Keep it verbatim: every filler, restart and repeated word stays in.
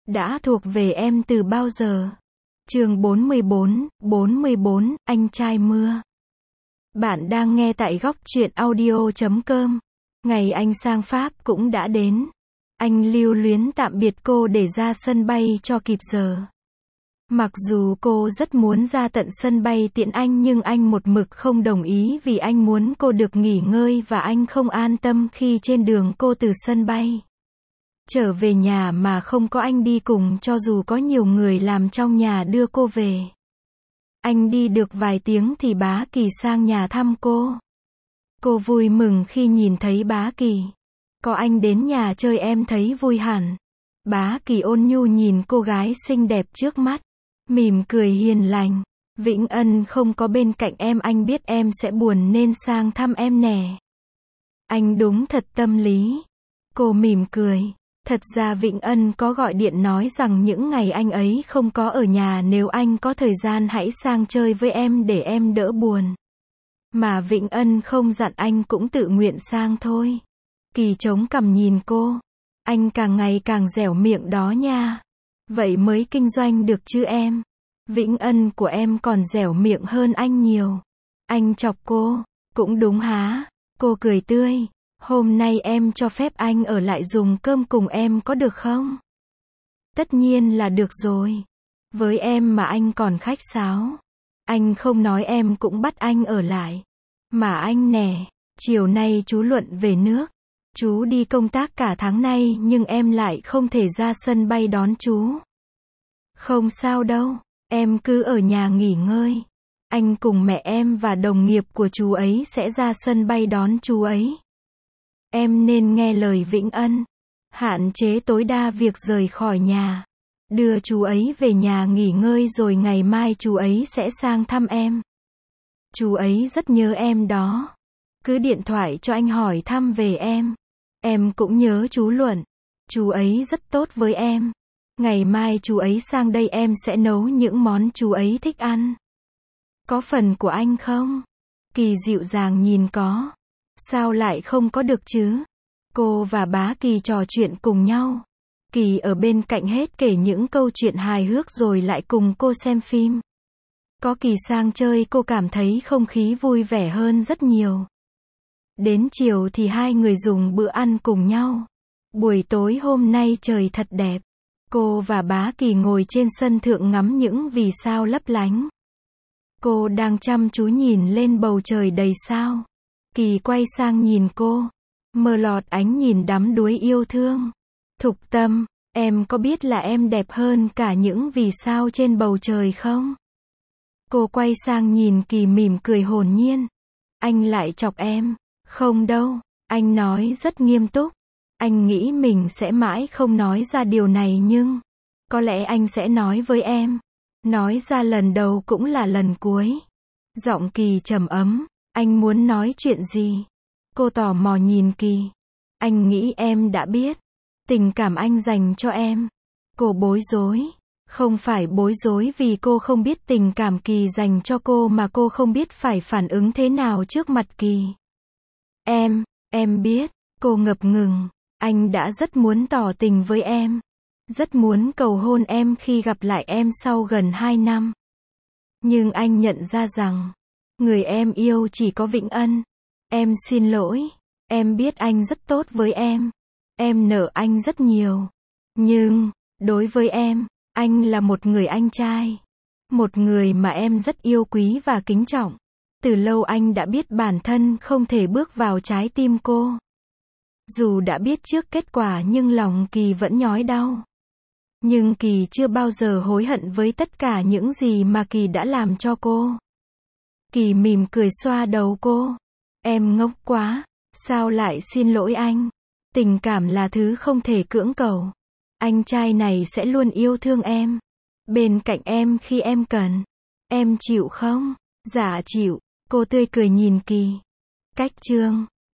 đã thuộc về em từ bao giờ. Chương bốn mươi bốn, bốn mươi bốn, anh trai mưa. Bạn đang nghe tại góc truyện audio chấm com. Ngày anh sang Pháp cũng đã đến. Anh lưu luyến tạm biệt cô để ra sân bay cho kịp giờ. Mặc dù cô rất muốn ra tận sân bay tiễn anh nhưng anh một mực không đồng ý vì anh muốn cô được nghỉ ngơi và anh không an tâm khi trên đường cô từ sân bay trở về nhà mà không có anh đi cùng cho dù có nhiều người làm trong nhà đưa cô về. Anh đi được vài tiếng thì bá Kỳ sang nhà thăm cô. Cô vui mừng khi nhìn thấy bá Kỳ. Có anh đến nhà chơi em thấy vui hẳn. Bá Kỳ ôn nhu nhìn cô gái xinh đẹp trước mắt. Mỉm cười hiền lành. Vĩnh Ân không có bên cạnh em, anh biết em sẽ buồn nên sang thăm em nè. Anh đúng thật tâm lý. Cô mỉm cười. Thật ra Vĩnh Ân có gọi điện nói rằng những ngày anh ấy không có ở nhà nếu anh có thời gian hãy sang chơi với em để em đỡ buồn. Mà Vĩnh Ân không dặn anh cũng tự nguyện sang thôi. Kỳ chống cằm nhìn cô. Anh càng ngày càng dẻo miệng đó nha. Vậy mới kinh doanh được chứ em. Vĩnh Ân của em còn dẻo miệng hơn anh nhiều. Anh chọc cô. Cũng đúng há. Cô cười tươi. Hôm nay em cho phép anh ở lại dùng cơm cùng em có được không? Tất nhiên là được rồi. Với em mà anh còn khách sáo. Anh không nói em cũng bắt anh ở lại. Mà anh nè, chiều nay chú Luận về nước. Chú đi công tác cả tháng nay nhưng em lại không thể ra sân bay đón chú. Không sao đâu, em cứ ở nhà nghỉ ngơi. Anh cùng mẹ em và đồng nghiệp của chú ấy sẽ ra sân bay đón chú ấy. Em nên nghe lời Vĩnh Ân. Hạn chế tối đa việc rời khỏi nhà. Đưa chú ấy về nhà nghỉ ngơi rồi ngày mai chú ấy sẽ sang thăm em. Chú ấy rất nhớ em đó. Cứ điện thoại cho anh hỏi thăm về em. Em cũng nhớ chú Luận. Chú ấy rất tốt với em. Ngày mai chú ấy sang đây em sẽ nấu những món chú ấy thích ăn. Có phần của anh không? Kỳ dịu dàng nhìn có. Sao lại không có được chứ? Cô và bá Kỳ trò chuyện cùng nhau. Kỳ ở bên cạnh hết kể những câu chuyện hài hước rồi lại cùng cô xem phim. Có Kỳ sang chơi cô cảm thấy không khí vui vẻ hơn rất nhiều. Đến chiều thì hai người dùng bữa ăn cùng nhau. Buổi tối hôm nay trời thật đẹp. Cô và bá Kỳ ngồi trên sân thượng ngắm những vì sao lấp lánh. Cô đang chăm chú nhìn lên bầu trời đầy sao. Kỳ quay sang nhìn cô. Mờ lọt ánh nhìn đắm đuối yêu thương. Thục Tâm, em có biết là em đẹp hơn cả những vì sao trên bầu trời không? Cô quay sang nhìn Kỳ mỉm cười hồn nhiên. Anh lại chọc em. Không đâu, anh nói rất nghiêm túc. Anh nghĩ mình sẽ mãi không nói ra điều này nhưng có lẽ anh sẽ nói với em. Nói ra lần đầu cũng là lần cuối. Giọng Kỳ trầm ấm. Anh muốn nói chuyện gì? Cô tò mò nhìn Kỳ. Anh nghĩ em đã biết. Tình cảm anh dành cho em. Cô bối rối. Không phải bối rối vì cô không biết tình cảm Kỳ dành cho cô mà cô không biết phải phản ứng thế nào trước mặt Kỳ. Em, em biết. Cô ngập ngừng. Anh đã rất muốn tỏ tình với em. Rất muốn cầu hôn em khi gặp lại em sau gần hai năm. Nhưng anh nhận ra rằng người em yêu chỉ có Vĩnh Ân. Em xin lỗi. Em biết anh rất tốt với em. Em nợ anh rất nhiều. Nhưng, đối với em, anh là một người anh trai. Một người mà em rất yêu quý và kính trọng. Từ lâu anh đã biết bản thân không thể bước vào trái tim cô. Dù đã biết trước kết quả nhưng lòng Kỳ vẫn nhói đau. Nhưng Kỳ chưa bao giờ hối hận với tất cả những gì mà Kỳ đã làm cho cô. Kỳ mỉm cười xoa đầu cô. Em ngốc quá. Sao lại xin lỗi anh? Tình cảm là thứ không thể cưỡng cầu. Anh trai này sẽ luôn yêu thương em. Bên cạnh em khi em cần. Em chịu không? Dạ chịu. Cô tươi cười nhìn Kỳ. Cách chương